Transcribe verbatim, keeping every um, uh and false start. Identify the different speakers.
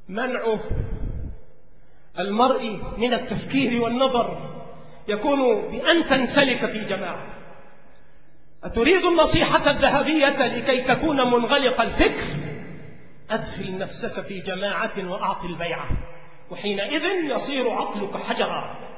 Speaker 1: منع المرء من التفكير والنظر يكون بأن تنسلك في جماعة. أتريد النصيحة الذهبية لكي تكون منغلق الفكر؟ أدخل نفسك في جماعة وأعط البيعة، وحينئذ يصير عقلك حجرا